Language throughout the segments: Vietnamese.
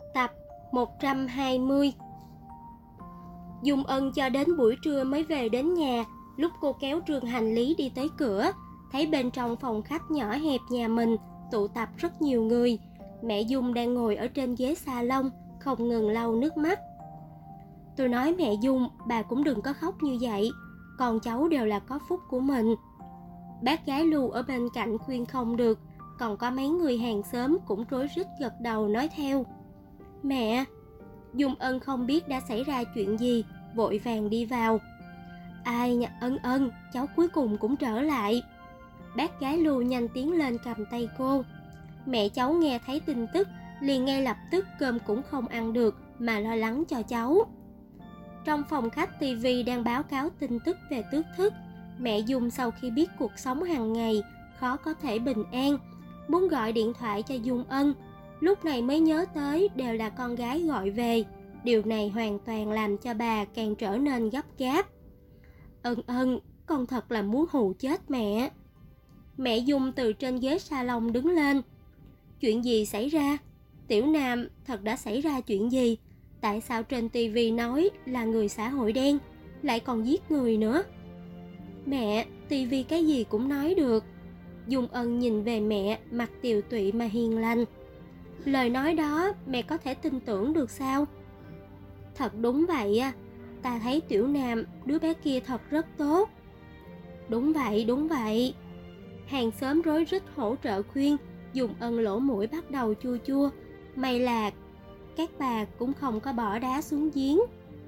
Tập 120. Dung Ân cho đến buổi trưa mới về đến nhà. Lúc cô kéo trường hành lý đi tới cửa, thấy bên trong phòng khách nhỏ hẹp nhà mình tụ tập rất nhiều người. Mẹ Dung đang ngồi ở trên ghế salon, không ngừng lau nước mắt. Tôi nói mẹ Dung, bà cũng đừng có khóc như vậy, con cháu đều là có phúc của mình. Bác gái Lưu ở bên cạnh khuyên không được, còn có mấy người hàng xóm cũng rối rít gật đầu nói theo. Mẹ! Dung Ân không biết đã xảy ra chuyện gì, vội vàng đi vào. Ai nha, Ân, cháu cuối cùng cũng trở lại. Bác gái Lưu nhanh tiến lên cầm tay cô. Mẹ cháu nghe thấy tin tức, liền ngay lập tức cơm cũng không ăn được mà lo lắng cho cháu. Trong phòng khách TV đang báo cáo tin tức về Tước Thức. Mẹ Dung sau khi biết cuộc sống hàng ngày khó có thể bình an, muốn gọi điện thoại cho Dung Ân. Lúc này mới nhớ tới đều là con gái gọi về. Điều này hoàn toàn làm cho bà càng trở nên gấp gáp. Ân, con thật là muốn hù chết mẹ. Mẹ Dung từ trên ghế salon đứng lên. Chuyện gì xảy ra? Tiểu Nam, thật đã xảy ra chuyện gì? Tại sao trên TV nói là người xã hội đen, lại còn giết người nữa? Mẹ, TV cái gì cũng nói được. Dung Ân nhìn về mẹ, mặt tiều tụy mà hiền lành. Lời nói đó mẹ có thể tin tưởng được sao? Thật đúng vậy à, ta thấy Tiểu Nam, đứa bé kia thật rất tốt. Đúng vậy. Hàng xóm rối rít hỗ trợ khuyên. Dung Ân lỗ mũi bắt đầu chua chua. May là các bà cũng không có bỏ đá xuống giếng.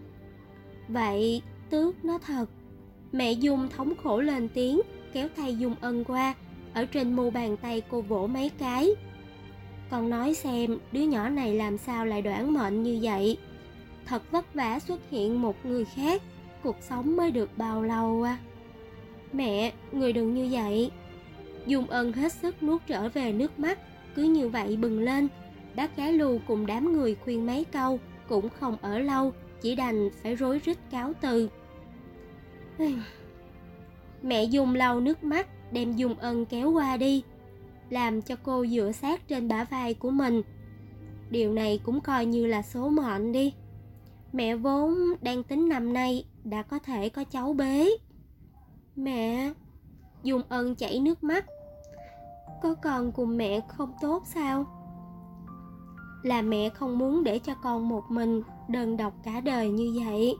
Vậy Tước nó thật. Mẹ Dung thống khổ lên tiếng, kéo tay Dung Ân qua. Ở trên mu bàn tay cô vỗ mấy cái. Con nói xem, đứa nhỏ này làm sao lại đoản mệnh như vậy? Thật vất vả xuất hiện một người khác, cuộc sống mới được bao lâu à? Mẹ, người đừng như vậy. Dung Ân hết sức nuốt trở về nước mắt, cứ như vậy bừng lên. Bác gái Lưu cùng đám người khuyên mấy câu, cũng không ở lâu, chỉ đành phải rối rít cáo từ. Mẹ Dung lau nước mắt, đem Dung Ân kéo qua đi, làm cho cô dựa sát trên bả vai của mình. Điều này cũng coi như là số mệnh đi. Mẹ vốn đang tính năm nay đã có thể có cháu bế. Mẹ! Dung Ân chảy nước mắt. Có con cùng mẹ không tốt sao? Là mẹ không muốn để cho con một mình đơn độc cả đời như vậy.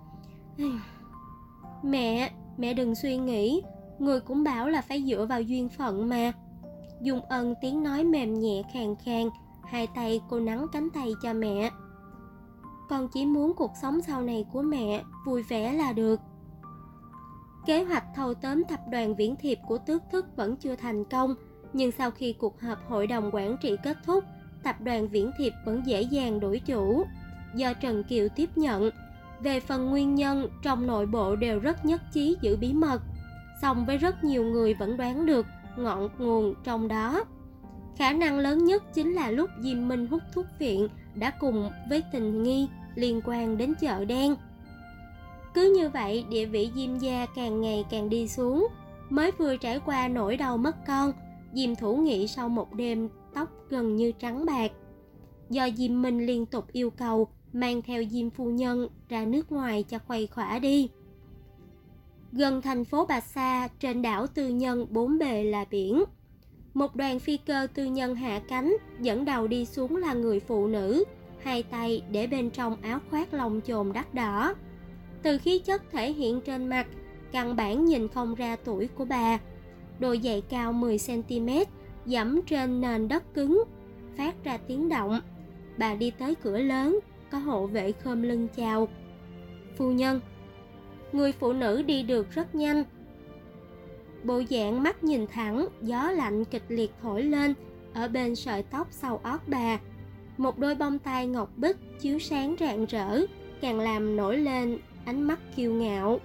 Mẹ đừng suy nghĩ, người cũng bảo là phải dựa vào duyên phận mà. Dung Ân tiếng nói mềm nhẹ khàn khàn, hai tay cô nắn cánh tay cho mẹ. Con chỉ muốn cuộc sống sau này của mẹ vui vẻ là được. Kế hoạch thâu tóm tập đoàn Viễn Thiệp của Tước Thức vẫn chưa thành công, nhưng sau khi cuộc họp hội đồng quản trị kết thúc, tập đoàn Viễn Thiệp vẫn dễ dàng đổi chủ, do Trần Kiều tiếp nhận. Về phần nguyên nhân, trong nội bộ đều rất nhất trí giữ bí mật, song với rất nhiều người vẫn đoán được ngọn nguồn trong đó. Khả năng lớn nhất chính là lúc Diêm Minh hút thuốc viện đã cùng với tình nghi liên quan đến chợ đen. Cứ như vậy, địa vị Diêm gia càng ngày càng đi xuống. Mới vừa trải qua nỗi đau mất con, Diêm Thủ Nghị sau một đêm tóc gần như trắng bạc. Do Diêm Minh liên tục yêu cầu mang theo Diêm phu nhân ra nước ngoài cho khuây khỏa đi. Gần thành phố Bạch Sa, trên đảo tư nhân bốn bề là biển. Một đoàn phi cơ tư nhân hạ cánh, dẫn đầu đi xuống là người phụ nữ, hai tay để bên trong áo khoác lông chồn đắt đỏ. Từ khí chất thể hiện trên mặt, căn bản nhìn không ra tuổi của bà. Đôi giày cao 10cm, dẫm trên nền đất cứng, phát ra tiếng động. Bà đi tới cửa lớn, có hộ vệ khom lưng chào. Phu nhân. Người phụ nữ đi được rất nhanh. Bộ dạng mắt nhìn thẳng, gió lạnh kịch liệt thổi lên ở bên sợi tóc sau ót bà. Một đôi bông tai ngọc bích chiếu sáng rạng rỡ, càng làm nổi lên ánh mắt kiêu ngạo.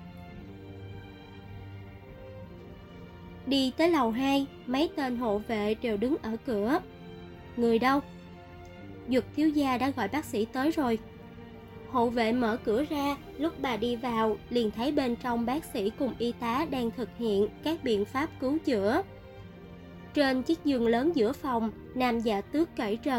Đi tới lầu 2, mấy tên hộ vệ đều đứng ở cửa. Người đâu? Dực thiếu gia đã gọi bác sĩ tới rồi. Hộ vệ mở cửa ra, lúc bà đi vào liền thấy bên trong bác sĩ cùng y tá đang thực hiện các biện pháp cứu chữa. Trên chiếc giường lớn giữa phòng, nam già Tước cởi trần,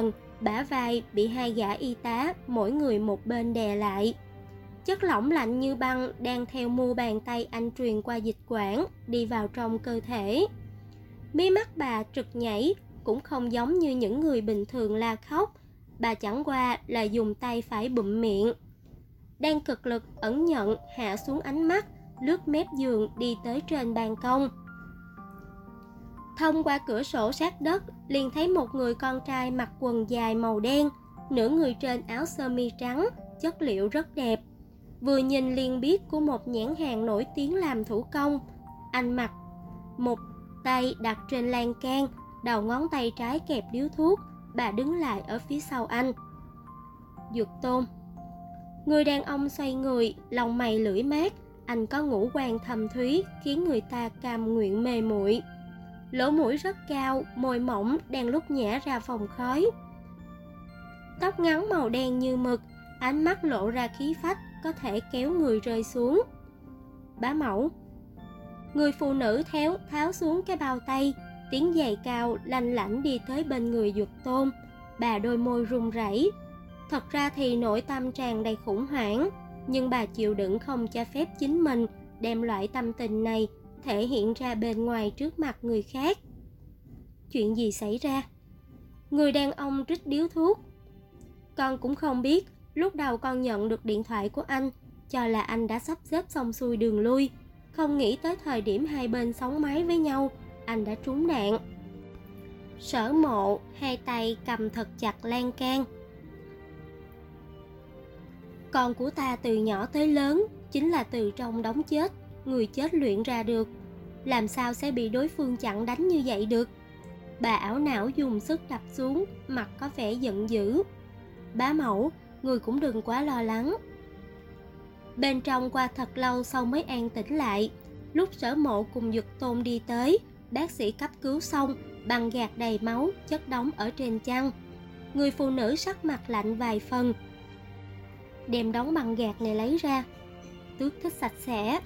bả vai bị hai gã y tá mỗi người một bên đè lại. Chất lỏng lạnh như băng đang theo mu bàn tay anh truyền qua dịch quản đi vào trong cơ thể. Mí mắt bà trực nhảy, cũng không giống như những người bình thường la khóc. Bà chẳng qua là dùng tay phải bụm miệng. Đang cực lực ẩn nhận hạ xuống ánh mắt, lướt mép giường đi tới trên ban công. Thông qua cửa sổ sát đất, liền thấy một người con trai mặc quần dài màu đen, nửa người trên áo sơ mi trắng, chất liệu rất đẹp. Vừa nhìn liền biết của một nhãn hàng nổi tiếng làm thủ công. Anh mặc một tay đặt trên lan can, đầu ngón tay trái kẹp điếu thuốc. Bà đứng lại ở phía sau anh. Dược Tôn. Người đàn ông xoay người, lòng mày lưỡi mát. Anh có ngũ quan thâm thúy, khiến người ta cam nguyện mê muội. Lỗ mũi rất cao, môi mỏng đang lúc nhả ra phòng khói. Tóc ngắn màu đen như mực, ánh mắt lộ ra khí phách, có thể kéo người rơi xuống. Bá mẫu. Người phụ nữ tháo xuống cái bao tay, tiếng giày cao lanh lảnh đi tới bên người Dược Tôn. Bà đôi môi run rẩy. Thật ra thì nội tâm tràn đầy khủng hoảng, nhưng bà chịu đựng không cho phép chính mình đem loại tâm tình này thể hiện ra bên ngoài trước mặt người khác. Chuyện gì xảy ra? Người đàn ông rít điếu thuốc. Con cũng không biết. Lúc đầu con nhận được điện thoại của anh, cho là anh đã sắp xếp xong xuôi đường lui. Không nghĩ tới thời điểm hai bên sóng máy với nhau, anh đã trúng đạn. Sở Mộ hai tay cầm thật chặt lan can. Con của ta từ nhỏ tới lớn chính là từ trong đống chết, người chết luyện ra được. Làm sao sẽ bị đối phương chặn đánh như vậy được? Bà ảo não dùng sức đập xuống, mặt có vẻ giận dữ. Bá mẫu, người cũng đừng quá lo lắng. Bên trong qua thật lâu sau mới an tĩnh lại. Lúc Sở Mộ cùng Dược Tôn đi tới, bác sĩ cấp cứu xong, băng gạc đầy máu chất đống ở trên chăn. Người phụ nữ sắc mặt lạnh vài phần, đem đống băng gạc này lấy ra, tước thích sạch sẽ.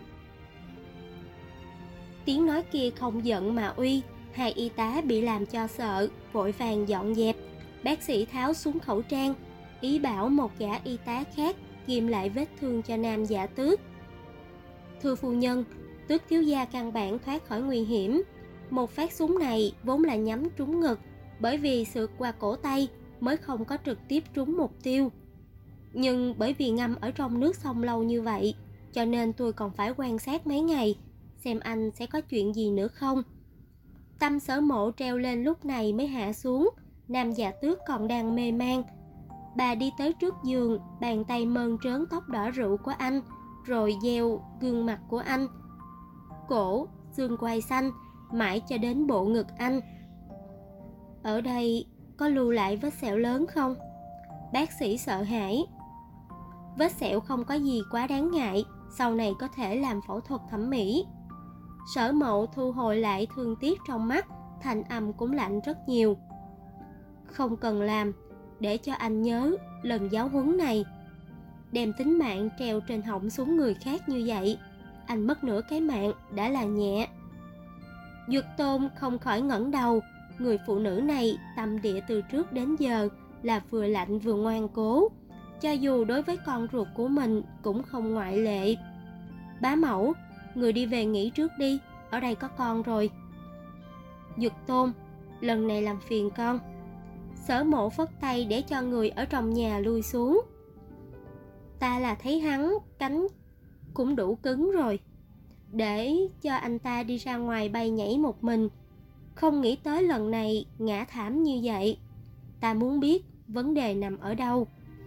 Tiếng nói kia không giận mà uy. Hai y tá bị làm cho sợ, vội vàng dọn dẹp. Bác sĩ tháo xuống khẩu trang, ý bảo một gã y tá khác ghim lại vết thương cho nam Dạ Tước. Thưa phu nhân, Tước thiếu gia căn bản thoát khỏi nguy hiểm. Một phát súng này vốn là nhắm trúng ngực, bởi vì sượt qua cổ tay mới không có trực tiếp trúng mục tiêu. Nhưng bởi vì ngâm ở trong nước sông lâu như vậy, cho nên tôi còn phải quan sát mấy ngày, xem anh sẽ có chuyện gì nữa không. Tâm Sở Mộ treo lên lúc này mới hạ xuống. Nam Dạ Tước còn đang mê man. Bà đi tới trước giường, bàn tay mơn trớn tóc đỏ rượu của anh, rồi gieo gương mặt của anh, cổ, xương quai xanh, mãi cho đến bộ ngực anh. Ở đây có lưu lại vết sẹo lớn không? Bác sĩ sợ hãi. Vết sẹo không có gì quá đáng ngại, sau này có thể làm phẫu thuật thẩm mỹ. Sở Mộ thu hồi lại thương tiếc trong mắt, thanh âm cũng lạnh rất nhiều. Không cần làm, để cho anh nhớ lần giáo huấn này. Đem tính mạng treo trên họng xuống người khác như vậy, anh mất nửa cái mạng đã là nhẹ. Dược Tôn không khỏi ngẩng đầu. Người phụ nữ này tâm địa từ trước đến giờ là vừa lạnh vừa ngoan cố, cho dù đối với con ruột của mình cũng không ngoại lệ. Bá mẫu, người đi về nghỉ trước đi, ở đây có con rồi. Dược Tôn, lần này làm phiền con. Sở Mộ phất tay để cho người ở trong nhà lui xuống. Ta là thấy hắn cánh cũng đủ cứng rồi, để cho anh ta đi ra ngoài bay nhảy một mình. Không nghĩ tới lần này ngã thảm như vậy. Ta muốn biết vấn đề nằm ở đâu.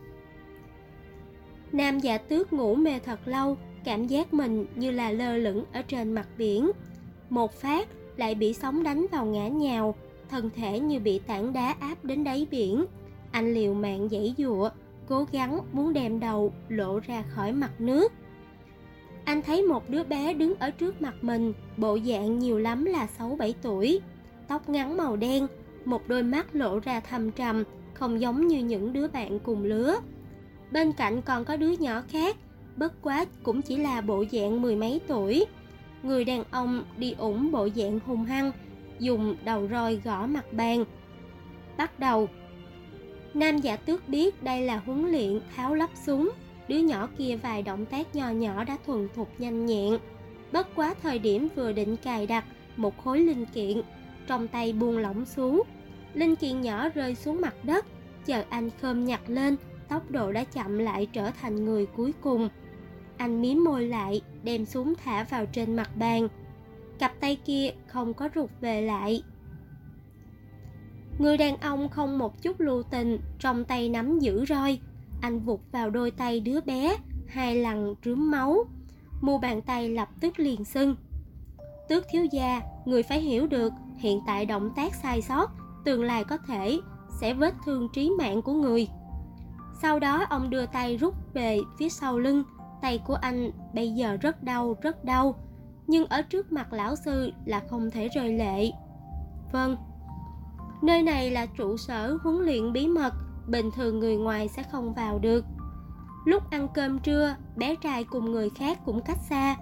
Nam Dạ Tước ngủ mê thật lâu, cảm giác mình như là lơ lửng ở trên mặt biển. Một phát lại bị sóng đánh vào ngã nhào, thân thể như bị tảng đá áp đến đáy biển. Anh liều mạng giãy giụa, cố gắng muốn đem đầu lộ ra khỏi mặt nước. Anh thấy một đứa bé đứng ở trước mặt mình, bộ dạng nhiều lắm là 6-7 tuổi, tóc ngắn màu đen, một đôi mắt lộ ra thâm trầm, không giống như những đứa bạn cùng lứa. Bên cạnh còn có đứa nhỏ khác, bất quá cũng chỉ là bộ dạng 10 mấy tuổi. Người đàn ông đi ủng bộ dạng hung hăng, dùng đầu roi gõ mặt bàn. Bắt đầu. Nam Giả Tước biết đây là huấn luyện tháo lắp súng. Đứa nhỏ kia vài động tác nho nhỏ đã thuần thục nhanh nhẹn. Bất quá thời điểm vừa định cài đặt một khối linh kiện, trong tay buông lỏng xuống. Linh kiện nhỏ rơi xuống mặt đất. Chờ anh khom nhặt lên, tốc độ đã chậm lại trở thành người cuối cùng. Anh mím môi lại, đem súng thả vào trên mặt bàn. Cặp tay kia không có rụt về lại. Người đàn ông không một chút lưu tình, trong tay nắm giữ roi. Anh vụt vào đôi tay đứa bé, 2 lần rướm máu. Mu bàn tay lập tức liền sưng. Tước thiếu gia, người phải hiểu được, hiện tại động tác sai sót, tương lai có thể sẽ vết thương trí mạng của người. Sau đó ông đưa tay rút về phía sau lưng. Tay của anh bây giờ rất đau, nhưng ở trước mặt lão sư là không thể rơi lệ. Vâng, nơi này là trụ sở huấn luyện bí mật, bình thường người ngoài sẽ không vào được. Lúc ăn cơm trưa, bé trai cùng người khác cũng cách xa.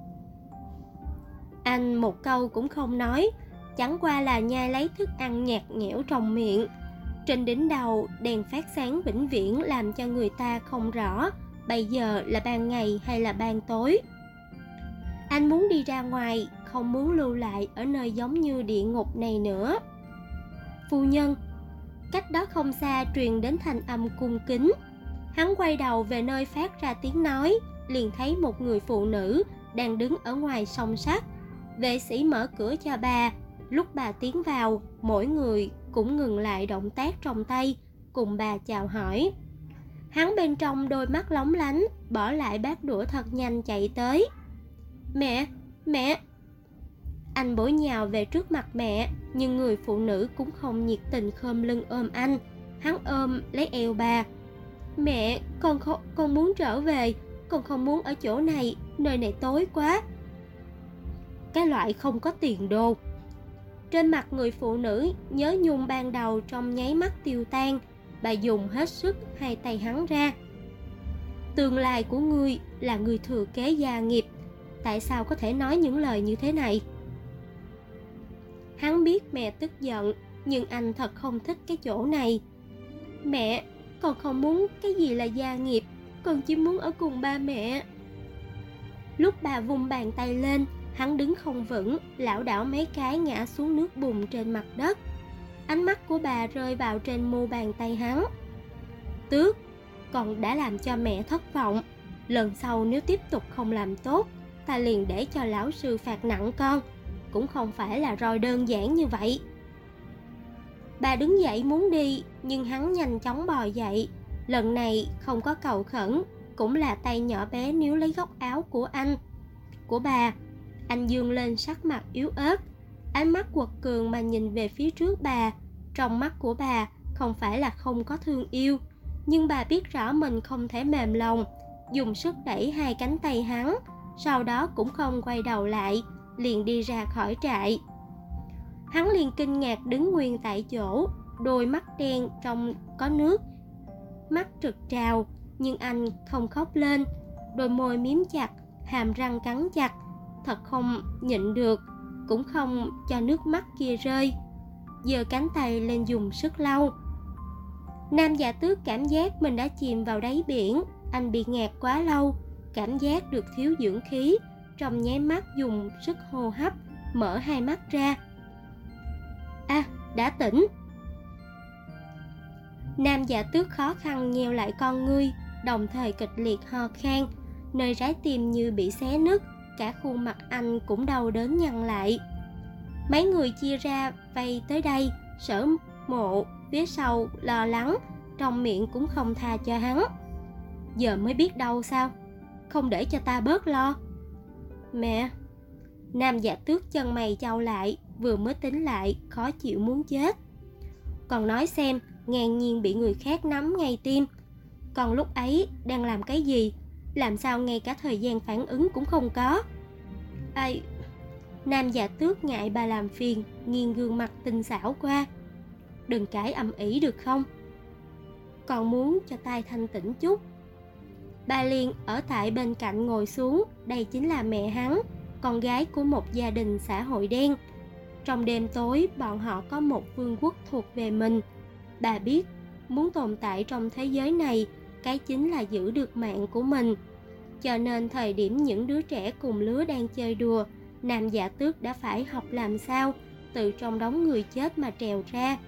Anh một câu cũng không nói, chẳng qua là nhai lấy thức ăn nhạt nhẽo trong miệng. Trên đỉnh đầu đèn phát sáng vĩnh viễn làm cho người ta không rõ bây giờ là ban ngày hay là ban tối. Anh muốn đi ra ngoài, không muốn lưu lại ở nơi giống như địa ngục này nữa. Phu nhân. Cách đó không xa truyền đến thanh âm cung kính. Hắn quay đầu về nơi phát ra tiếng nói, liền thấy một người phụ nữ đang đứng ở ngoài song sắt. Vệ sĩ mở cửa cho bà. Lúc bà tiến vào, mỗi người cũng ngừng lại động tác trong tay, cùng bà chào hỏi. Hắn bên trong đôi mắt lóng lánh, bỏ lại bát đũa thật nhanh chạy tới. Mẹ! Anh bổ nhào về trước mặt mẹ, nhưng người phụ nữ cũng không nhiệt tình khom lưng ôm anh. Hắn ôm lấy eo bà. Mẹ, con muốn trở về, con không muốn ở chỗ này, nơi này tối quá. Cái loại không có tiền đồ. Trên mặt người phụ nữ nhớ nhung ban đầu trong nháy mắt tiêu tan. Bà dùng hết sức hai tay hắn ra. Tương lai của ngươi là người thừa kế gia nghiệp, tại sao có thể nói những lời như thế này? Hắn biết mẹ tức giận, nhưng anh thật không thích cái chỗ này. Mẹ, con không muốn cái gì là gia nghiệp, con chỉ muốn ở cùng ba mẹ. Lúc bà vung bàn tay lên, hắn đứng không vững, lảo đảo mấy cái ngã xuống nước bùn trên mặt đất. Ánh mắt của bà rơi vào trên mu bàn tay hắn. Tước, con đã làm cho mẹ thất vọng. Lần sau nếu tiếp tục không làm tốt, ta liền để cho lão sư phạt nặng con. Cũng không phải là roi đơn giản như vậy. Bà đứng dậy muốn đi, nhưng hắn nhanh chóng bò dậy. Lần này không có cầu khẩn, cũng là tay nhỏ bé níu lấy góc áo của anh, của bà. Anh dương lên sắc mặt yếu ớt, ánh mắt quật cường mà nhìn về phía trước bà. Trong mắt của bà không phải là không có thương yêu, nhưng bà biết rõ mình không thể mềm lòng, dùng sức đẩy hai cánh tay hắn, sau đó cũng không quay đầu lại, liền đi ra khỏi trại. Hắn liền kinh ngạc đứng nguyên tại chỗ, đôi mắt đen trong có nước, mắt trực trào, nhưng anh không khóc lên, đôi môi miếm chặt, hàm răng cắn chặt, thật không nhịn được, cũng không cho nước mắt kia rơi, giơ cánh tay lên dùng sức lau. Nam Giả Tước cảm giác mình đã chìm vào đáy biển, anh bị ngạt quá lâu, cảm giác được thiếu dưỡng khí, trong nháy mắt dùng sức hô hấp, mở hai mắt ra. Đã tỉnh. Nam Giả Tước khó khăn nheo lại con ngươi, đồng thời kịch liệt ho khan, nơi trái tim như bị xé nứt, cả khuôn mặt anh cũng đau đớn nhăn lại. Mấy người chia ra vây tới đây, Sở Mộ phía sau lo lắng, trong miệng cũng không tha cho hắn. Giờ mới biết đâu sao, không để cho ta bớt lo. Mẹ. Nam Giả Tước chân mày chau lại, vừa mới tính lại, khó chịu muốn chết. Còn nói xem, ngang nhiên bị người khác nắm ngay tim. Còn lúc ấy đang làm cái gì? Làm sao ngay cả thời gian phản ứng cũng không có? Nam Giả Tước ngại bà làm phiền, nghiêng gương mặt tinh xảo qua. Đừng cãi ầm ĩ được không? Còn muốn cho tai thanh tĩnh chút. Bà Liên ở tại bên cạnh ngồi xuống, đây chính là mẹ hắn, con gái của một gia đình xã hội đen. Trong đêm tối, bọn họ có một vương quốc thuộc về mình. Bà biết, muốn tồn tại trong thế giới này, cái chính là giữ được mạng của mình. Cho nên thời điểm những đứa trẻ cùng lứa đang chơi đùa, Nam Dạ Tước đã phải học làm sao từ trong đống người chết mà trèo ra.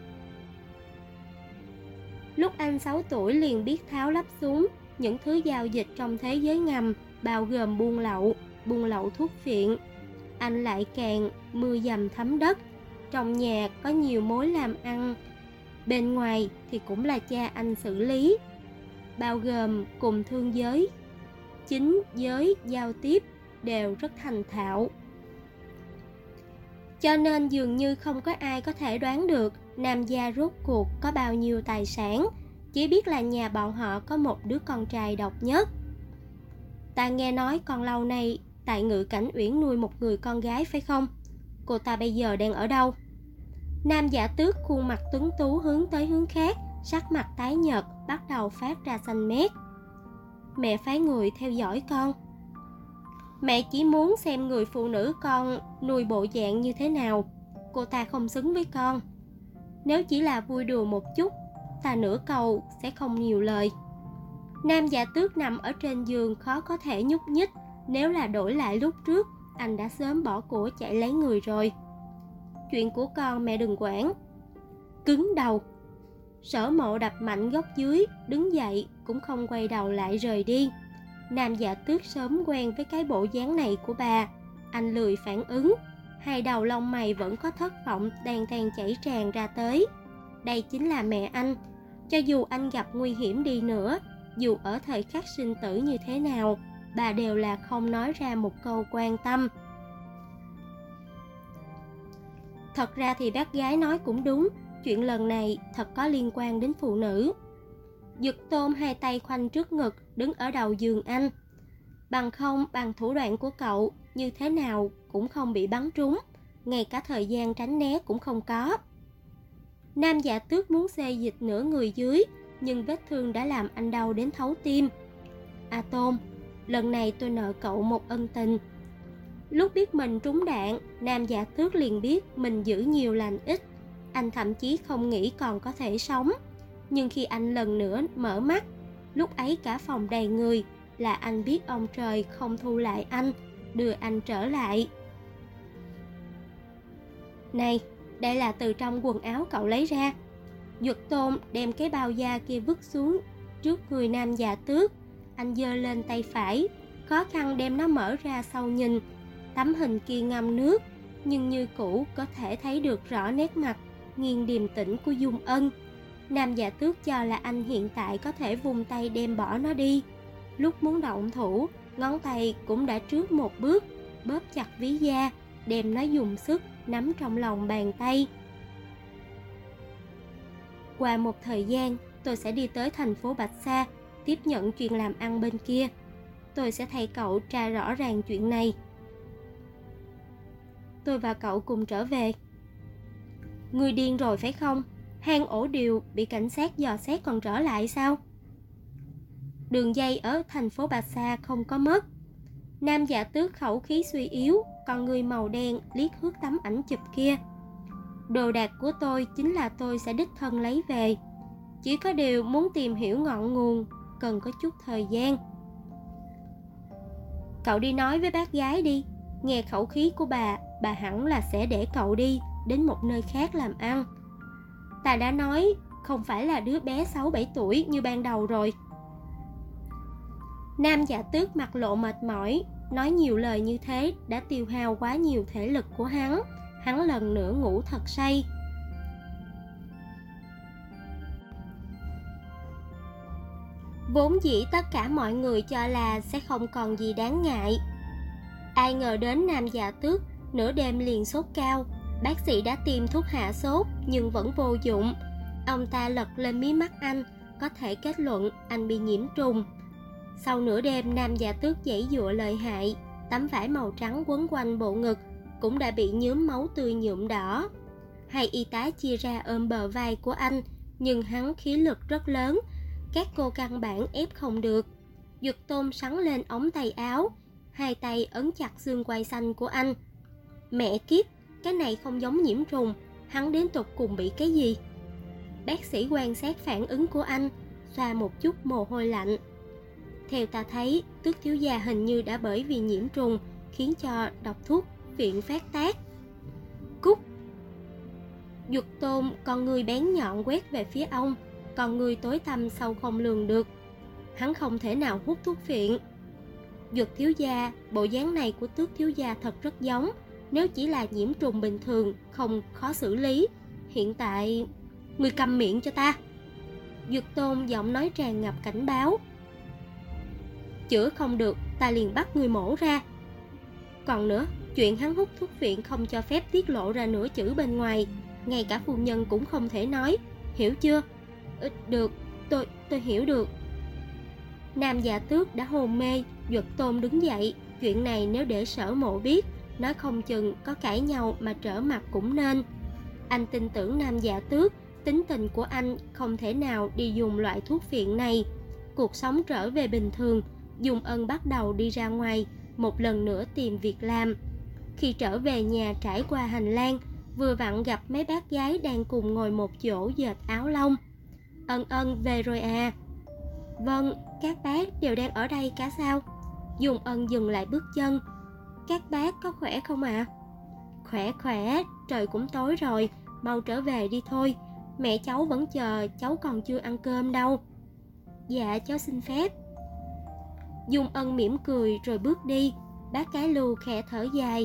Lúc anh 6 tuổi liền biết tháo lắp súng, những thứ giao dịch trong thế giới ngầm, bao gồm buôn lậu thuốc phiện. Anh lại càng mưa dầm thấm đất, trong nhà có nhiều mối làm ăn, bên ngoài thì cũng là cha anh xử lý, bao gồm cùng thương giới, chính giới giao tiếp đều rất thành thạo. Cho nên dường như không có ai có thể đoán được Nam gia rốt cuộc có bao nhiêu tài sản, chỉ biết là nhà bọn họ có một đứa con trai độc nhất. Ta nghe nói con lâu nay tại Ngự Cảnh Uyển nuôi một người con gái phải không? Cô ta bây giờ đang ở đâu? Nam Dạ Tước khuôn mặt tuấn tú hướng tới hướng khác, sắc mặt tái nhợt, bắt đầu phát ra xanh mét. Mẹ phái người theo dõi con. Mẹ chỉ muốn xem người phụ nữ con nuôi bộ dạng như thế nào. Cô ta không xứng với con. Nếu chỉ là vui đùa một chút, ta nửa câu sẽ không nhiều lời. Nam Dạ Tước nằm ở trên giường khó có thể nhúc nhích. Nếu là đổi lại lúc trước, anh đã sớm bỏ của chạy lấy người rồi. Chuyện của con mẹ đừng quản. Cứng đầu. Sở Mộ đập mạnh góc dưới, đứng dậy cũng không quay đầu lại rời đi. Nam Dạ Tước sớm quen với cái bộ dáng này của bà. Anh lười phản ứng, hai đầu lông mày vẫn có thất vọng đang chảy tràn ra tới. Đây chính là mẹ anh. Cho dù anh gặp nguy hiểm đi nữa, dù ở thời khắc sinh tử như thế nào, bà đều là không nói ra một câu quan tâm. Thật ra thì bác gái nói cũng đúng, chuyện lần này thật có liên quan đến phụ nữ. Dực Tôn hai tay khoanh trước ngực, đứng ở đầu giường anh. Bằng không, bằng thủ đoạn của cậu, như thế nào cũng không bị bắn trúng, ngay cả thời gian tránh né cũng không có. Nam Dạ Tước muốn xê dịch nửa người dưới, nhưng vết thương đã làm anh đau đến thấu tim. A Tôn, lần này tôi nợ cậu một ân tình. Lúc biết mình trúng đạn, Nam Dạ Tước liền biết mình giữ nhiều lành ít. Anh thậm chí không nghĩ còn có thể sống. Nhưng khi anh lần nữa mở mắt, lúc ấy cả phòng đầy người, là anh biết ông trời không thu lại anh, đưa anh trở lại. Này, đây là từ trong quần áo cậu lấy ra. Dực Tôn đem cái bao da kia vứt xuống trước người Nam Dạ Tước. Anh giơ lên tay phải, khó khăn đem nó mở ra sau nhìn. Tấm hình kia ngâm nước, nhưng như cũ có thể thấy được rõ nét mặt nghiêng điềm tĩnh của Dung Ân. Nam Dạ Tước cho là anh hiện tại có thể vung tay đem bỏ nó đi. Lúc muốn động thủ, ngón tay cũng đã trước một bước, bóp chặt ví da, đem nó dùng sức nắm trong lòng bàn tay. Qua một thời gian, tôi sẽ đi tới thành phố Bạch Sa, tiếp nhận chuyện làm ăn bên kia. Tôi sẽ thay cậu tra rõ ràng chuyện này. Tôi và cậu cùng trở về. Ngươi điên rồi phải không? Hang ổ điều bị cảnh sát dò xét còn trở lại sao? Đường dây ở thành phố Bạch Sa không có mất. Nam Dạ Tước khẩu khí suy yếu, con người màu đen liếc hướng tấm ảnh chụp kia. Đồ đạc của tôi chính là tôi sẽ đích thân lấy về. Chỉ có điều muốn tìm hiểu ngọn nguồn, cần có chút thời gian. Cậu đi nói với bác gái đi. Nghe khẩu khí của bà hẳn là sẽ để cậu đi đến một nơi khác làm ăn. Ta đã nói không phải là đứa bé 6-7 tuổi như ban đầu rồi. Nam Dạ Tước mặt lộ mệt mỏi, nói nhiều lời như thế đã tiêu hao quá nhiều thể lực của hắn. Hắn lần nữa ngủ thật say. Vốn dĩ tất cả mọi người cho là sẽ không còn gì đáng ngại. Ai ngờ đến Nam Dạ Tước nửa đêm liền sốt cao. Bác sĩ đã tìm thuốc hạ sốt nhưng vẫn vô dụng. Ông ta lật lên mí mắt anh, có thể kết luận anh bị nhiễm trùng. Sau nửa đêm, Nam Dạ Tước giãy giụa lợi hại. Tấm vải màu trắng quấn quanh bộ ngực cũng đã bị nhuốm máu tươi nhuộm đỏ. Hai y tá chia ra ôm bờ vai của anh, nhưng hắn khí lực rất lớn, các cô căn bản ép không được. Dực Tôn sắn lên ống tay áo, hai tay ấn chặt xương quai xanh của anh. Mẹ kiếp, cái này không giống nhiễm trùng, hắn đến tột cùng bị cái gì? Bác sĩ quan sát phản ứng của anh, xoa một chút mồ hôi lạnh. Theo ta thấy, Tước thiếu gia hình như đã bởi vì nhiễm trùng khiến cho độc thuốc phiện phát tác. Cút! Duật Tôn con người bén nhọn quét về phía ông, con người tối tăm sâu không lường được. Hắn không thể nào hút thuốc phiện. Duật thiếu gia, bộ dáng này của Tước thiếu gia thật rất giống. Nếu chỉ là nhiễm trùng bình thường, không khó xử lý. Hiện tại... Người câm miệng cho ta! Duật Tôn giọng nói tràn ngập cảnh báo. Chữa không được, ta liền bắt người mổ ra. Còn nữa, chuyện hắn hút thuốc phiện không cho phép tiết lộ ra nửa chữ bên ngoài. Ngay cả phu nhân cũng không thể nói. Hiểu chưa? Được, tôi hiểu được. Nam Dạ Tước đã hôn mê. Duật Tôn đứng dậy. Chuyện này nếu để Sở Mộ biết, nói không chừng có cãi nhau mà trở mặt cũng nên. Anh tin tưởng Nam Dạ Tước. Tính tình của anh không thể nào đi dùng loại thuốc phiện này. Cuộc sống trở về bình thường. Dung Ân bắt đầu đi ra ngoài, một lần nữa tìm việc làm. Khi trở về nhà trải qua hành lang, vừa vặn gặp mấy bác gái đang cùng ngồi một chỗ dệt áo lông. Ân về rồi à? Vâng, các bác đều đang ở đây cả sao? Dung Ân dừng lại bước chân. Các bác có khỏe không ạ? Khỏe, trời cũng tối rồi, mau trở về đi thôi. Mẹ cháu vẫn chờ, cháu còn chưa ăn cơm đâu. Dạ, cháu xin phép. Dung Ân mỉm cười rồi bước đi. Bác Cái Lưu khẽ thở dài.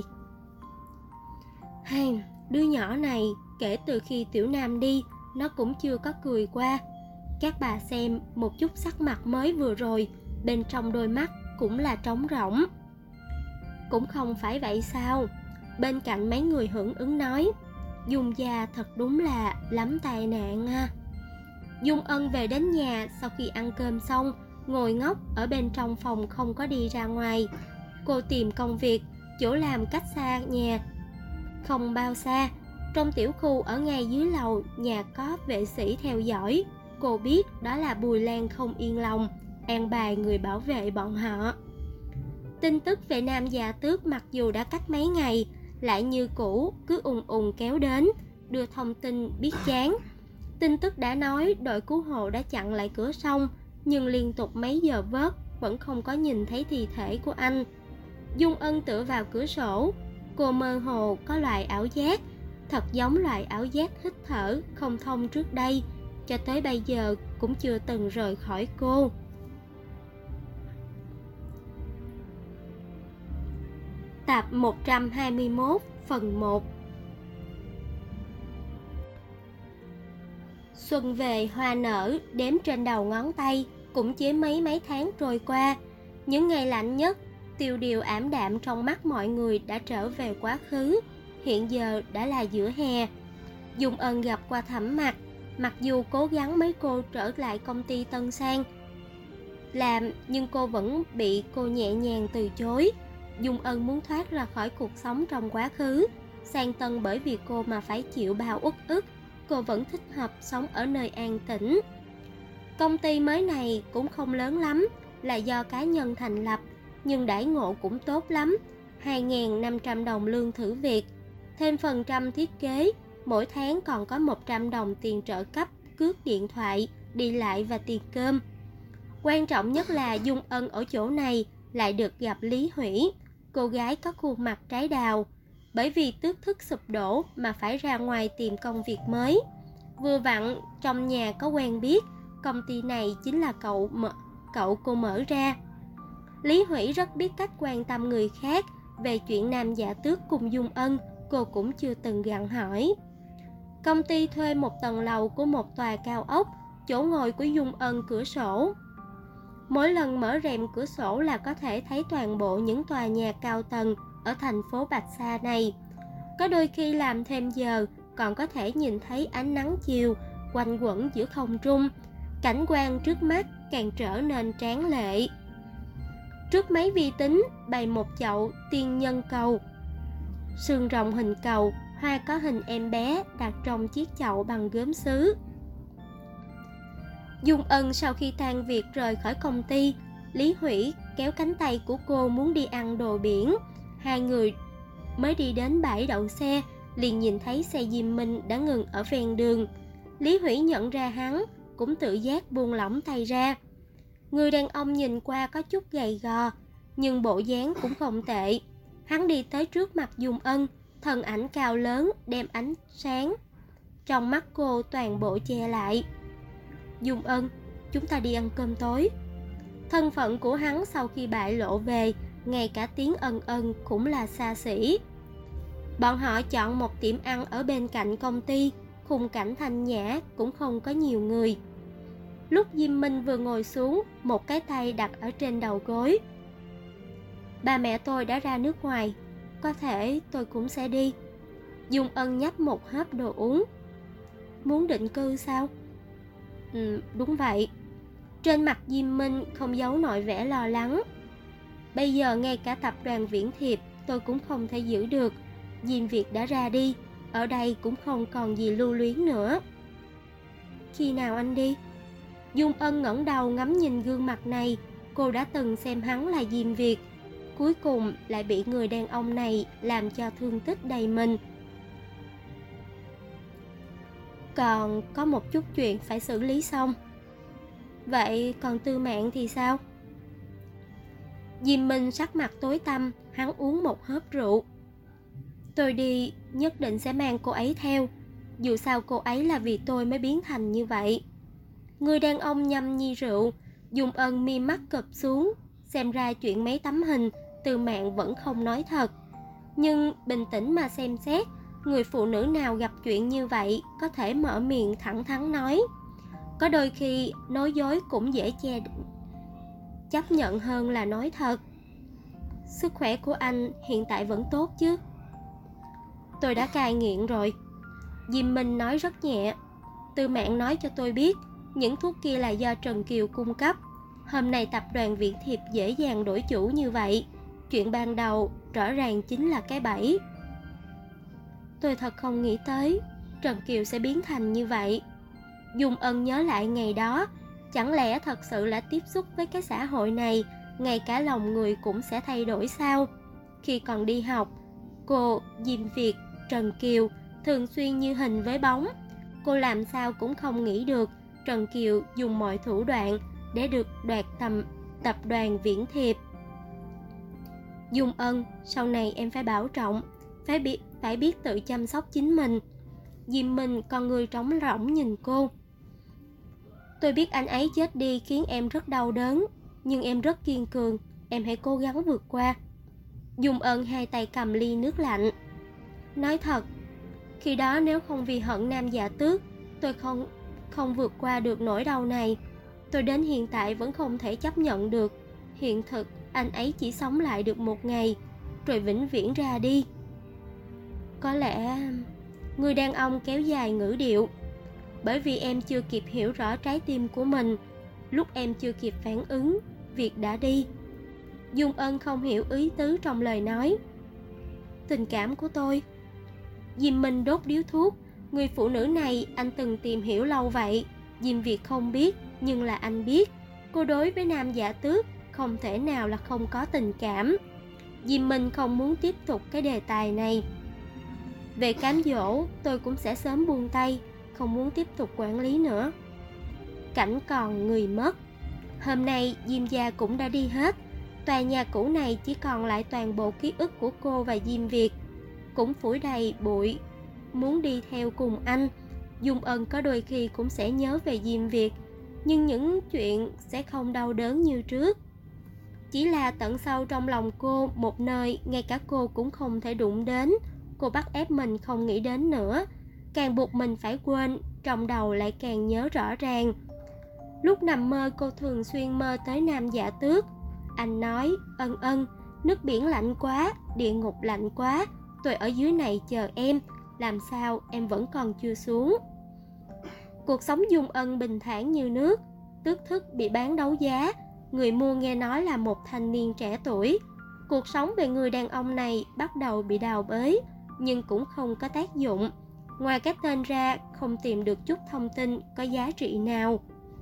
Hay, đứa nhỏ này kể từ khi Tiểu Nam đi, nó cũng chưa có cười qua. Các bà xem một chút sắc mặt mới vừa rồi, bên trong đôi mắt cũng là trống rỗng. Cũng không phải vậy sao? Bên cạnh mấy người hưởng ứng nói, Dung gia thật đúng là lắm tai nạn à. Dung Ân về đến nhà sau khi ăn cơm xong, ngồi ngốc ở bên trong phòng không có đi ra ngoài. Cô tìm công việc, chỗ làm cách xa nhà không bao xa. Trong tiểu khu ở ngay dưới lầu, nhà có vệ sĩ theo dõi. Cô biết đó là Bùi Lan không yên lòng, an bài người bảo vệ bọn họ. Tin tức về Nam Dạ Tước mặc dù đã cách mấy ngày, lại như cũ cứ ùn kéo đến, đưa thông tin biết chán. Tin tức đã nói đội cứu hộ đã chặn lại cửa sông, nhưng liên tục mấy giờ vớt vẫn không có nhìn thấy thi thể của anh. Dung Ân tựa vào cửa sổ, cô mơ hồ có loại ảo giác, thật giống loại ảo giác hít thở không thông trước đây, cho tới bây giờ cũng chưa từng rời khỏi cô. Tập 121 phần 1. Xuân về hoa nở, đếm trên đầu ngón tay, cũng chỉ mấy tháng trôi qua. Những ngày lạnh nhất, tiêu điều ảm đạm trong mắt mọi người đã trở về quá khứ. Hiện giờ đã là giữa hè. Dung Ân gặp qua Thẩm Mặc. Mặc dù cố gắng mấy cô trở lại công ty Tân Sang làm, nhưng cô vẫn bị cô nhẹ nhàng từ chối. Dung Ân muốn thoát ra khỏi cuộc sống trong quá khứ. Sang Tân bởi vì cô mà phải chịu bao uất ức. Cô vẫn thích hợp sống ở nơi an tĩnh. Công ty mới này cũng không lớn lắm, là do cá nhân thành lập, nhưng đãi ngộ cũng tốt lắm. 2.500 đồng lương thử việc, thêm phần trăm thiết kế, mỗi tháng còn có 100 đồng tiền trợ cấp, cước điện thoại, đi lại và tiền cơm. Quan trọng nhất là Dung Ân ở chỗ này lại được gặp Lý Hủy, cô gái có khuôn mặt trái đào. Bởi vì tước thức sụp đổ mà phải ra ngoài tìm công việc mới. Vừa vặn trong nhà có quen biết, công ty này chính là cậu cô mở ra. Lý Hủy rất biết cách quan tâm người khác. Về chuyện Nam Dạ Tước cùng Dung Ân, cô cũng chưa từng gặng hỏi. Công ty thuê một tầng lầu của một tòa cao ốc, chỗ ngồi của Dung Ân cửa sổ. Mỗi lần mở rèm cửa sổ là có thể thấy toàn bộ những tòa nhà cao tầng ở thành phố Bạch Sa này. Có đôi khi làm thêm giờ còn có thể nhìn thấy ánh nắng chiều quanh quẩn giữa không trung. Cảnh quan trước mắt càng trở nên tráng lệ. Trước máy vi tính bày một chậu tiên nhân cầu, sườn rồng hình cầu, hoa có hình em bé đặt trong chiếc chậu bằng gốm sứ. Dung Ân sau khi tan việc rời khỏi công ty, Lý Hủy kéo cánh tay của cô muốn đi ăn đồ biển. Hai người mới đi đến bãi đậu xe, liền nhìn thấy xe Diêm Minh đã ngừng ở ven đường. Lý Hủy nhận ra hắn, cũng tự giác buông lỏng tay ra. Người đàn ông nhìn qua có chút gầy gò, nhưng bộ dáng cũng không tệ. Hắn đi tới trước mặt Dung Ân, thân ảnh cao lớn đem ánh sáng trong mắt cô toàn bộ che lại. Dung Ân, chúng ta đi ăn cơm tối. Thân phận của hắn sau khi bại lộ về, ngay cả tiếng ân ân cũng là xa xỉ. Bọn họ chọn một tiệm ăn ở bên cạnh công ty, khung cảnh thanh nhã, cũng không có nhiều người. Lúc Diêm Minh vừa ngồi xuống, một cái tay đặt ở trên đầu gối. Ba mẹ tôi đã ra nước ngoài, có thể tôi cũng sẽ đi. Dung Ân nhấp một hớp đồ uống. Muốn định cư sao? Đúng vậy. Trên mặt Diêm Minh không giấu nổi vẻ lo lắng. Bây giờ ngay cả tập đoàn Viễn Thiệp tôi cũng không thể giữ được. Diêm Việt đã ra đi, ở đây cũng không còn gì lưu luyến nữa. Khi nào anh đi? Dung Ân ngẩng đầu ngắm nhìn gương mặt này. Cô đã từng xem hắn là Diêm Việt, cuối cùng lại bị người đàn ông này làm cho thương tích đầy mình. Còn có một chút chuyện phải xử lý xong. Vậy còn Tư Mạn thì sao? Diêm Minh sắc mặt tối tăm, hắn uống một hớp rượu. Tôi đi nhất định sẽ mang cô ấy theo. Dù sao cô ấy là vì tôi mới biến thành như vậy. Người đàn ông nhâm nhi rượu. Dung Ân mi mắt cụp xuống. Xem ra chuyện mấy tấm hình Tư Mạn vẫn không nói thật. Nhưng bình tĩnh mà xem xét, người phụ nữ nào gặp chuyện như vậy có thể mở miệng thẳng thắn nói. Có đôi khi nói dối cũng dễ chấp nhận hơn là nói thật. Sức khỏe của anh hiện tại vẫn tốt chứ? Tôi đã cai nghiện rồi. Diêm Minh nói rất nhẹ. Tư Mạn nói cho tôi biết những thuốc kia là do Trần Kiều cung cấp. Hôm nay tập đoàn Viễn Thiệp dễ dàng đổi chủ như vậy, chuyện ban đầu rõ ràng chính là cái bẫy. Tôi thật không nghĩ tới Trần Kiều sẽ biến thành như vậy. Dung Ân nhớ lại ngày đó, chẳng lẽ thật sự là tiếp xúc với cái xã hội này, ngay cả lòng người cũng sẽ thay đổi sao? Khi còn đi học, cô, Diêm Việt, Trần Kiều thường xuyên như hình với bóng. Cô làm sao cũng không nghĩ được Trần Kiều dùng mọi thủ đoạn để được đoạt tập đoàn Viễn Thiệp. Dung Ân, sau này em phải bảo trọng, phải biết tự chăm sóc chính mình. Diêm Minh con người trống rỗng nhìn cô. Tôi biết anh ấy chết đi khiến em rất đau đớn, nhưng em rất kiên cường, em hãy cố gắng vượt qua. Dung Ân hai tay cầm ly nước lạnh. Nói thật, khi đó nếu không vì hận Nam Dạ Tước, tôi không vượt qua được nỗi đau này. Tôi đến hiện tại vẫn không thể chấp nhận được hiện thực anh ấy chỉ sống lại được một ngày, rồi vĩnh viễn ra đi. Có lẽ... Người đàn ông kéo dài ngữ điệu. Bởi vì em chưa kịp hiểu rõ trái tim của mình, lúc em chưa kịp phản ứng, Việt đã đi. Dung Ân không hiểu ý tứ trong lời nói. Tình cảm của tôi. Diêm Minh đốt điếu thuốc. Người phụ nữ này anh từng tìm hiểu lâu vậy. Diêm Việt không biết, nhưng là anh biết. Cô đối với Nam Dạ Tước không thể nào là không có tình cảm. Diêm Minh không muốn tiếp tục cái đề tài này. Về cám dỗ, tôi cũng sẽ sớm buông tay, không muốn tiếp tục quản lý nữa. Cảnh còn người mất. Hôm nay Diêm gia cũng đã đi hết. Tòa nhà cũ này chỉ còn lại toàn bộ ký ức của cô và Diêm Việt, cũng phủi đầy bụi. Muốn đi theo cùng anh, Dung Ân có đôi khi cũng sẽ nhớ về Diêm Việt, nhưng những chuyện sẽ không đau đớn như trước. Chỉ là tận sâu trong lòng cô, một nơi ngay cả cô cũng không thể đụng đến. Cô bắt ép mình không nghĩ đến nữa, càng buộc mình phải quên, trong đầu lại càng nhớ rõ ràng. Lúc nằm mơ cô thường xuyên mơ tới Nam Dạ Tước. Anh nói, Ân Ân, nước biển lạnh quá, địa ngục lạnh quá, tôi ở dưới này chờ em, làm sao em vẫn còn chưa xuống. Cuộc sống Dung Ân bình thản như nước. Tước Thức bị bán đấu giá, người mua nghe nói là một thanh niên trẻ tuổi. Cuộc sống về người đàn ông này bắt đầu bị đào bới, nhưng cũng không có tác dụng. Ngoài cái tên ra, không tìm được chút thông tin có giá trị nào.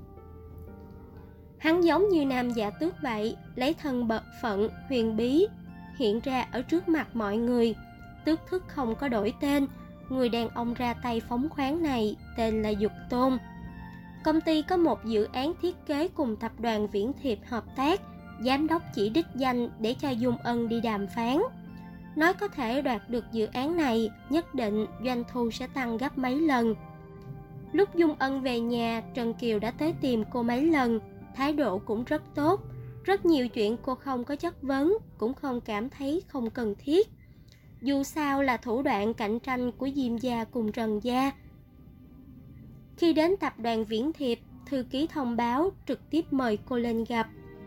Hắn giống như Nam Dạ Tước vậy, lấy thân bậc phận huyền bí hiện ra ở trước mặt mọi người. Tước Thức không có đổi tên, người đàn ông ra tay phóng khoáng này tên là Dục Tôn. Công ty có một dự án thiết kế cùng tập đoàn Viễn Thiệp hợp tác, giám đốc chỉ đích danh để cho Dung Ân đi đàm phán. Nói có thể đoạt được dự án này, nhất định doanh thu sẽ tăng gấp mấy lần. Lúc Dung Ân về nhà, Trần Kiều đã tới tìm cô mấy lần, thái độ cũng rất tốt. Rất nhiều chuyện cô không có chất vấn, cũng không cảm thấy không cần thiết. Dù sao là thủ đoạn cạnh tranh của Diêm gia cùng Trần gia. Khi đến tập đoàn Viễn Thiệp, thư ký thông báo trực tiếp mời cô lên gặp.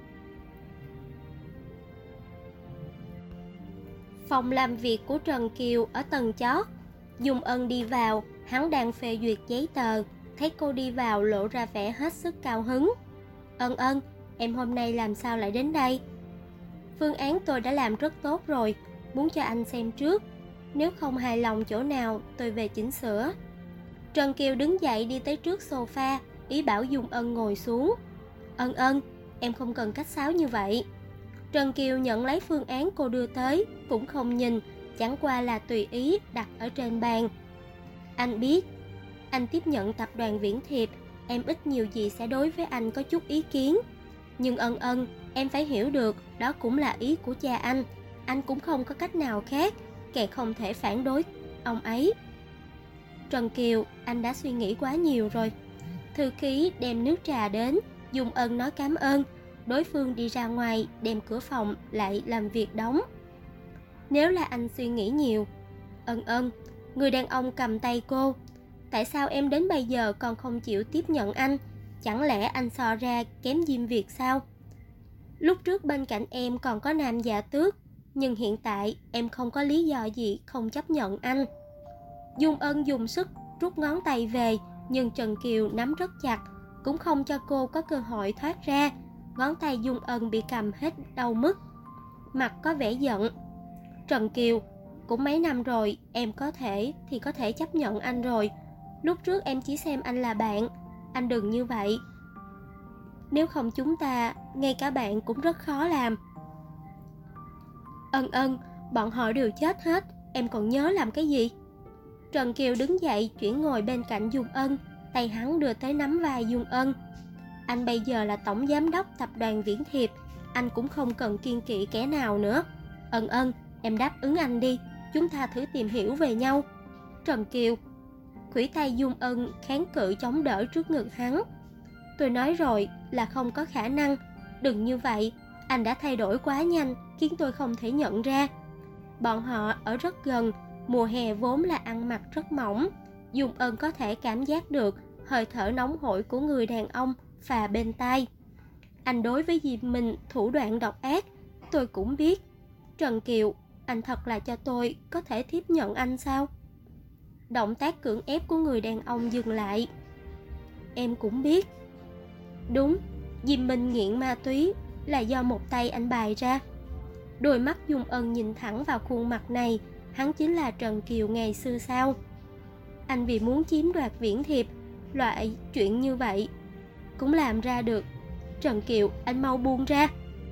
Phòng làm việc của Trần Kiều ở tầng chót. Dung Ân đi vào, hắn đang phê duyệt giấy tờ. Thấy cô đi vào lộ ra vẻ hết sức cao hứng. Ân Ân, em hôm nay làm sao lại đến đây? Phương án tôi đã làm rất tốt rồi, muốn cho anh xem trước. Nếu không hài lòng chỗ nào, tôi về chỉnh sửa. Trần Kiều đứng dậy đi tới trước sofa, ý bảo Dung Ân ngồi xuống. Ân Ân, em không cần khách sáo như vậy. Trần Kiều nhận lấy phương án cô đưa tới, cũng không nhìn, chẳng qua là tùy ý đặt ở trên bàn. Anh biết, anh tiếp nhận tập đoàn Viễn Thiệp, em ít nhiều gì sẽ đối với anh có chút ý kiến. Nhưng Ân Ân, em phải hiểu được, đó cũng là ý của cha anh cũng không có cách nào khác, càng không thể phản đối ông ấy. Trần Kiều, anh đã suy nghĩ quá nhiều rồi. Thư ký đem nước trà đến, Dung Ân nói cảm ơn. Đối phương đi ra ngoài, đem cửa phòng lại làm việc đóng. Nếu là anh suy nghĩ nhiều. Ân Ân, người đàn ông cầm tay cô. Tại sao em đến bây giờ còn không chịu tiếp nhận anh? Chẳng lẽ anh so ra kém Diêm Việt sao? Lúc trước bên cạnh em còn có Nam Dạ Tước, nhưng hiện tại em không có lý do gì không chấp nhận anh. Dung Ân dùng sức rút ngón tay về, nhưng Trần Kiều nắm rất chặt, cũng không cho cô có cơ hội thoát ra. Ngón tay Dung Ân bị cầm hết đau mứt, mặt có vẻ giận. Trần Kiều, cũng mấy năm rồi, em có thể chấp nhận anh rồi. Lúc trước em chỉ xem anh là bạn, anh đừng như vậy. Nếu không chúng ta, ngay cả bạn cũng rất khó làm. Ân Ân, bọn họ đều chết hết, em còn nhớ làm cái gì? Trần Kiều đứng dậy chuyển ngồi bên cạnh Dung Ân, tay hắn đưa tới nắm vai Dung Ân. Anh bây giờ là tổng giám đốc tập đoàn Viễn Thiệp, anh cũng không cần kiêng kỵ kẻ nào nữa. Ân Ân, em đáp ứng anh đi, chúng ta thử tìm hiểu về nhau. Trần Kiều, khuỷu tay Dung Ân kháng cự chống đỡ trước ngực hắn. Tôi nói rồi là không có khả năng, đừng như vậy, anh đã thay đổi quá nhanh, khiến tôi không thể nhận ra. Bọn họ ở rất gần, mùa hè vốn là ăn mặc rất mỏng. Dung Ân có thể cảm giác được hơi thở nóng hổi của người đàn ông phà bên tai. Anh đối với Diệp Minh thủ đoạn độc ác, tôi cũng biết. Trần Kiều, anh thật là cho tôi có thể tiếp nhận anh sao? Động tác cưỡng ép của người đàn ông dừng lại. Em cũng biết. Đúng, Diệp Minh nghiện ma túy là do một tay anh bày ra. Đôi mắt Dung Ân nhìn thẳng vào khuôn mặt này, hắn chính là Trần Kiều ngày xưa sao? Anh vì muốn chiếm đoạt Viễn Thiệp, loại chuyện như vậy cũng làm ra được. Trần Kiều, anh mau buông ra.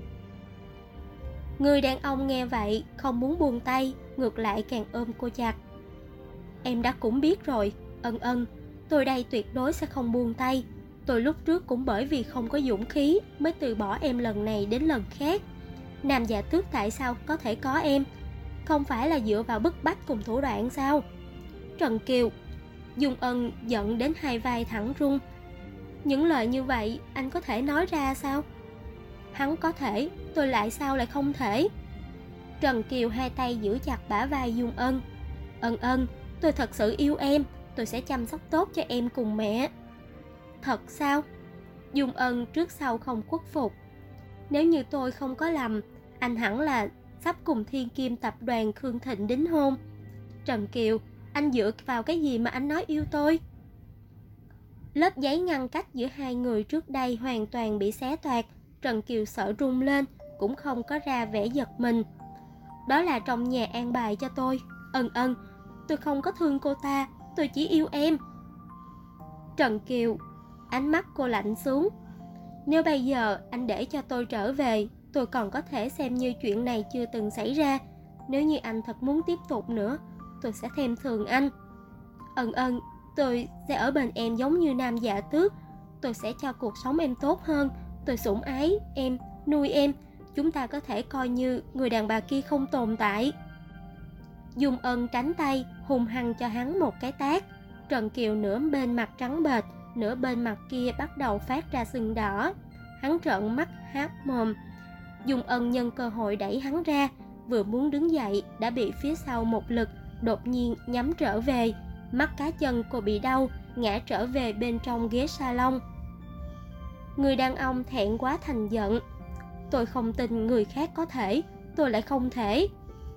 Người đàn ông nghe vậy không muốn buông tay, ngược lại càng ôm cô chặt. Em đã cũng biết rồi, Ân Ân, tôi đây tuyệt đối sẽ không buông tay. Tôi lúc trước cũng bởi vì không có dũng khí mới từ bỏ em lần này đến lần khác. Nam Dạ Tước tại sao có thể có em? Không phải là dựa vào bức bách cùng thủ đoạn sao? Trần Kiều, Dung Ân giận đến hai vai thẳng run. Những lời như vậy anh có thể nói ra sao? Hắn có thể, tôi lại sao lại không thể? Trần Kiều hai tay giữ chặt bả vai Dung Ân. Ân Ân, tôi thật sự yêu em, tôi sẽ chăm sóc tốt cho em cùng mẹ. Thật sao? Dung Ân trước sau không khuất phục. Nếu như tôi không có lầm, anh hẳn là sắp cùng Thiên Kim tập đoàn Khương Thịnh đính hôn. Trần Kiều, anh dựa vào cái gì mà anh nói yêu tôi? Lớp giấy ngăn cách giữa hai người trước đây hoàn toàn bị xé toạc. Trần Kiều sợ run lên, cũng không có ra vẻ giật mình. Đó là trong nhà an bài cho tôi. Ân Ân, tôi không có thương cô ta, tôi chỉ yêu em. Trần Kiều, ánh mắt cô lạnh xuống. Nếu bây giờ anh để cho tôi trở về, tôi còn có thể xem như chuyện này chưa từng xảy ra. Nếu như anh thật muốn tiếp tục nữa, tôi sẽ thêm thường anh. Ân, tôi sẽ ở bên em giống như Nam Dạ Tước. Tôi sẽ cho cuộc sống em tốt hơn. Tôi sủng ái em, nuôi em. Chúng ta có thể coi như người đàn bà kia không tồn tại. Dung Ân tránh tay, hung hăng cho hắn một cái tát. Trần Kiều nửa bên mặt trắng bệch, nửa bên mặt kia bắt đầu phát ra sưng đỏ. Hắn trợn mắt há mồm. Dung Ân nhân cơ hội đẩy hắn ra, vừa muốn đứng dậy đã bị phía sau một lực đột nhiên nhắm trở về. Mắt cá chân cô bị đau, ngã trở về bên trong ghế salon. Người đàn ông thẹn quá thành giận. Tôi không tin người khác có thể, tôi lại không thể.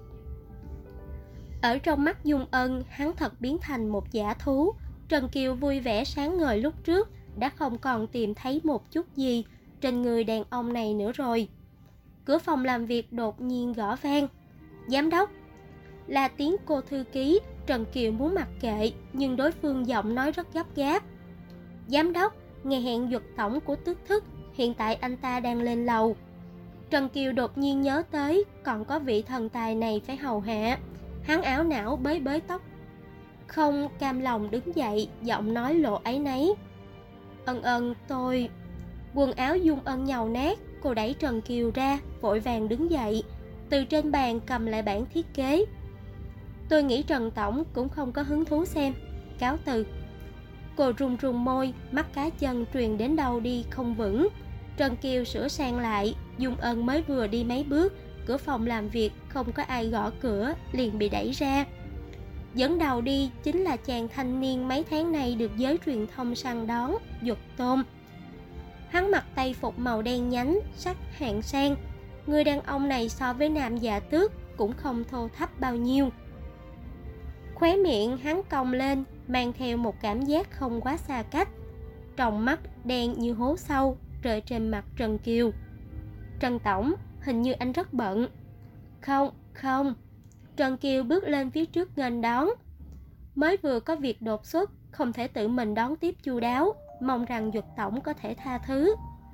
Ở trong mắt Dung Ân, hắn thật biến thành một dã thú. Trần Kiều vui vẻ sáng ngời lúc trước đã không còn tìm thấy một chút gì trên người đàn ông này nữa rồi. Cửa phòng làm việc đột nhiên gõ vang. Giám đốc, là tiếng cô thư ký. Trần Kiều muốn mặc kệ, nhưng đối phương giọng nói rất gấp gáp. Giám đốc, ngày hẹn Duật tổng của Tước Thức, hiện tại anh ta đang lên lầu. Trần Kiều đột nhiên nhớ tới còn có vị thần tài này phải hầu hạ. Hắn áo não bới bới tóc, không cam lòng đứng dậy, giọng nói lộ áy náy. Ân, tôi... Quần áo Dung Ân nhàu nát, cô đẩy Trần Kiều ra, vội vàng đứng dậy, từ trên bàn cầm lại bản thiết kế. Tôi nghĩ Trần tổng cũng không có hứng thú xem, cáo từ. Cô run run môi, mắt cá chân truyền đến đâu đi không vững. Trần Kiều sửa sang lại, Dung Ân mới vừa đi mấy bước, cửa phòng làm việc không có ai gõ cửa, liền bị đẩy ra. Dẫn đầu đi chính là chàng thanh niên mấy tháng nay được giới truyền thông săn đón, Duật Tôn. Hắn mặc tây phục màu đen nhánh, sắc hạng sang. Người đàn ông này so với Nam Dạ Tước cũng không thô thấp bao nhiêu. Khóe miệng hắn cong lên, mang theo một cảm giác không quá xa cách. Tròng mắt đen như hố sâu rơi trên mặt Trần Kiều. Trần tổng, hình như anh rất bận. Không. Trần Kiều bước lên phía trước nghênh đón. Mới vừa có việc đột xuất, không thể tự mình đón tiếp chu đáo, mong rằng Duật tổng có thể tha thứ.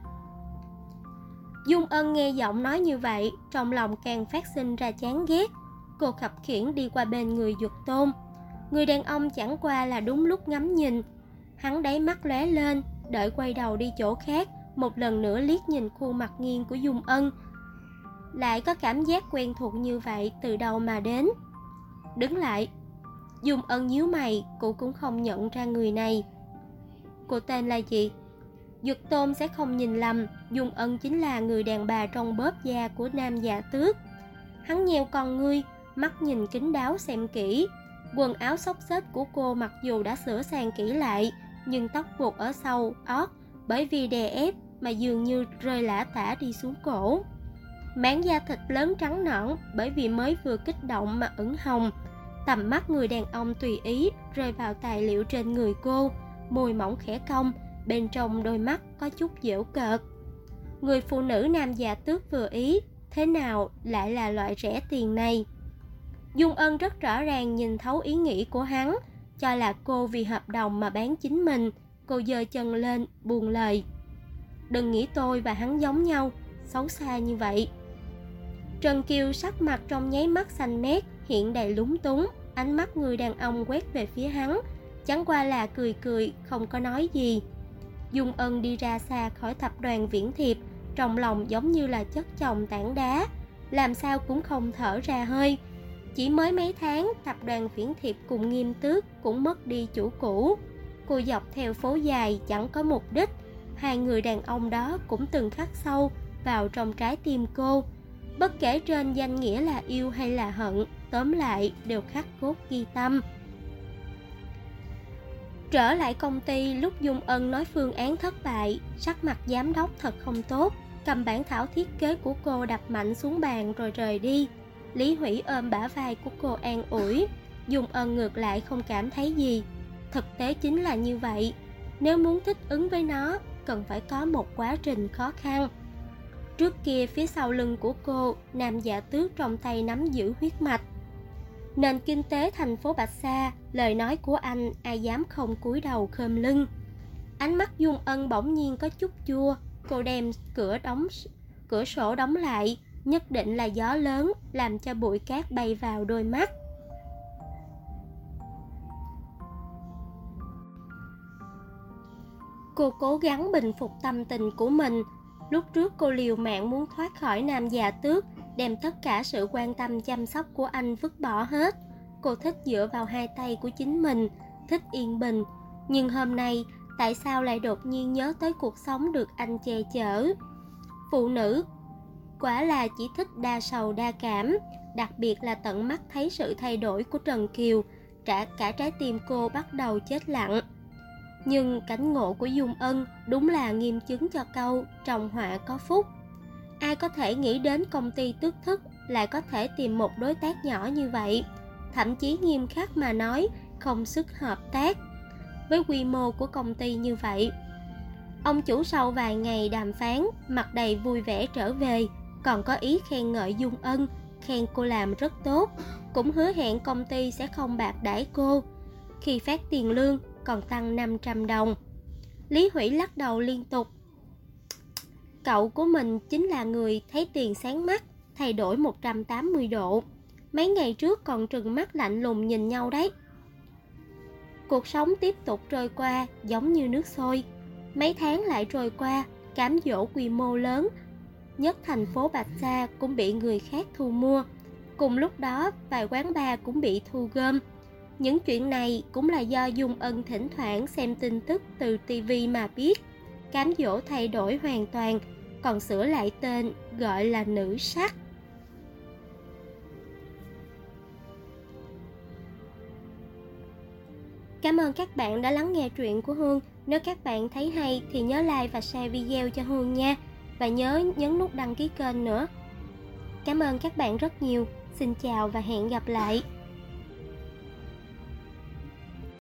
Dung Ân nghe giọng nói như vậy, trong lòng càng phát sinh ra chán ghét. Cô khập khiễng đi qua bên người Duật Tôn. Người đàn ông chẳng qua là đúng lúc ngắm nhìn. Hắn đáy mắt lóe lên, đợi quay đầu đi chỗ khác, một lần nữa liếc nhìn khuôn mặt nghiêng của Dung Ân. Lại có cảm giác quen thuộc như vậy từ đâu mà đến. Đứng lại. Dung Ân nhíu mày, cô cũng không nhận ra người này. Cô tên là gì? Duật Tôn sẽ không nhìn lầm, Dung Ân chính là người đàn bà trong bóp da của Nam Dạ Tước. Hắn nheo con ngươi, mắt nhìn kín đáo xem kỹ. Quần áo xốc xếch của cô mặc dù đã sửa sang kỹ lại, nhưng tóc buộc ở sau ót bởi vì đè ép mà dường như rơi lả tả đi xuống cổ. Mảng da thịt lớn trắng nõn bởi vì mới vừa kích động mà ửng hồng. Tầm mắt người đàn ông tùy ý rơi vào tài liệu trên người cô, môi mỏng khẽ cong, bên trong đôi mắt có chút giễu cợt. Người phụ nữ Nam Dạ Tước vừa ý, thế nào lại là loại rẻ tiền này? Dung Ân rất rõ ràng nhìn thấu ý nghĩ của hắn, cho là cô vì hợp đồng mà bán chính mình. Cô giơ chân lên, buông lời. Đừng nghĩ tôi và hắn giống nhau, xấu xa như vậy. Trần Kiều sắc mặt trong nháy mắt xanh mét, hiện đầy lúng túng. Ánh mắt người đàn ông quét về phía hắn, chẳng qua là cười, không có nói gì. Dung Ân đi ra xa khỏi tập đoàn Viễn Thiệp, trong lòng giống như là chất chồng tảng đá, làm sao cũng không thở ra hơi. Chỉ mới mấy tháng, tập đoàn Viễn Thiệp cùng Nghiêm Tước cũng mất đi chủ cũ. Cô dọc theo phố dài chẳng có mục đích. Hai người đàn ông đó cũng từng khắc sâu vào trong trái tim cô. Bất kể trên danh nghĩa là yêu hay là hận, tóm lại đều khắc cốt ghi tâm. Trở lại công ty, lúc Dung Ân nói phương án thất bại, sắc mặt giám đốc thật không tốt, cầm bản thảo thiết kế của cô đập mạnh xuống bàn rồi rời đi. Lý Hủy ôm bả vai của cô an ủi. Dung Ân ngược lại không cảm thấy gì. Thực tế chính là như vậy. Nếu muốn thích ứng với nó, cần phải có một quá trình khó khăn. Trước kia phía sau lưng của cô, Nam Dạ Tước trong tay nắm giữ huyết mạch. Nền kinh tế thành phố Bạch Sa, lời nói của anh ai dám không cúi đầu khom lưng. Ánh mắt Dung Ân bỗng nhiên có chút chua. Cô đem cửa sổ đóng lại. Nhất định là gió lớn làm cho bụi cát bay vào đôi mắt. Cô cố gắng bình phục tâm tình của mình. Lúc trước cô liều mạng muốn thoát khỏi nam già tước, đem tất cả sự quan tâm chăm sóc của anh vứt bỏ hết. Cô thích dựa vào hai tay của chính mình, thích yên bình. Nhưng hôm nay, tại sao lại đột nhiên nhớ tới cuộc sống được anh che chở? Phụ nữ quả là chỉ thích đa sầu đa cảm, đặc biệt là tận mắt thấy sự thay đổi của Trần Kiều, cả trái tim cô bắt đầu chết lặng. Nhưng cảnh ngộ của Dung Ân đúng là nghiêm chứng cho câu trồng họa có phúc. Ai có thể nghĩ đến công ty tước thức lại có thể tìm một đối tác nhỏ như vậy, thậm chí nghiêm khắc mà nói không sức hợp tác. Với quy mô của công ty như vậy, ông chủ sau vài ngày đàm phán mặt đầy vui vẻ trở về, còn có ý khen ngợi Dung Ân, khen cô làm rất tốt, cũng hứa hẹn công ty sẽ không bạc đãi cô. Khi phát tiền lương còn tăng 500 đồng. Lý Hủy lắc đầu liên tục. Cậu của mình chính là người thấy tiền sáng mắt, thay đổi 180 độ. Mấy ngày trước còn trừng mắt lạnh lùng nhìn nhau đấy. Cuộc sống tiếp tục trôi qua giống như nước sôi. Mấy tháng lại trôi qua, cám dỗ quy mô lớn nhất thành phố Bạch Sa cũng bị người khác thu mua. Cùng lúc đó, vài quán bar cũng bị thu gom. Những chuyện này cũng là do Dung Ân thỉnh thoảng xem tin tức từ TV mà biết. Cám dỗ thay đổi hoàn toàn, còn sửa lại tên gọi là nữ sắc. Cảm ơn các bạn đã lắng nghe truyện của Hương. Nếu các bạn thấy hay thì nhớ like và share video cho Hương nha. Và nhớ nhấn nút đăng ký kênh nữa. Cảm ơn các bạn rất nhiều. Xin chào và hẹn gặp lại.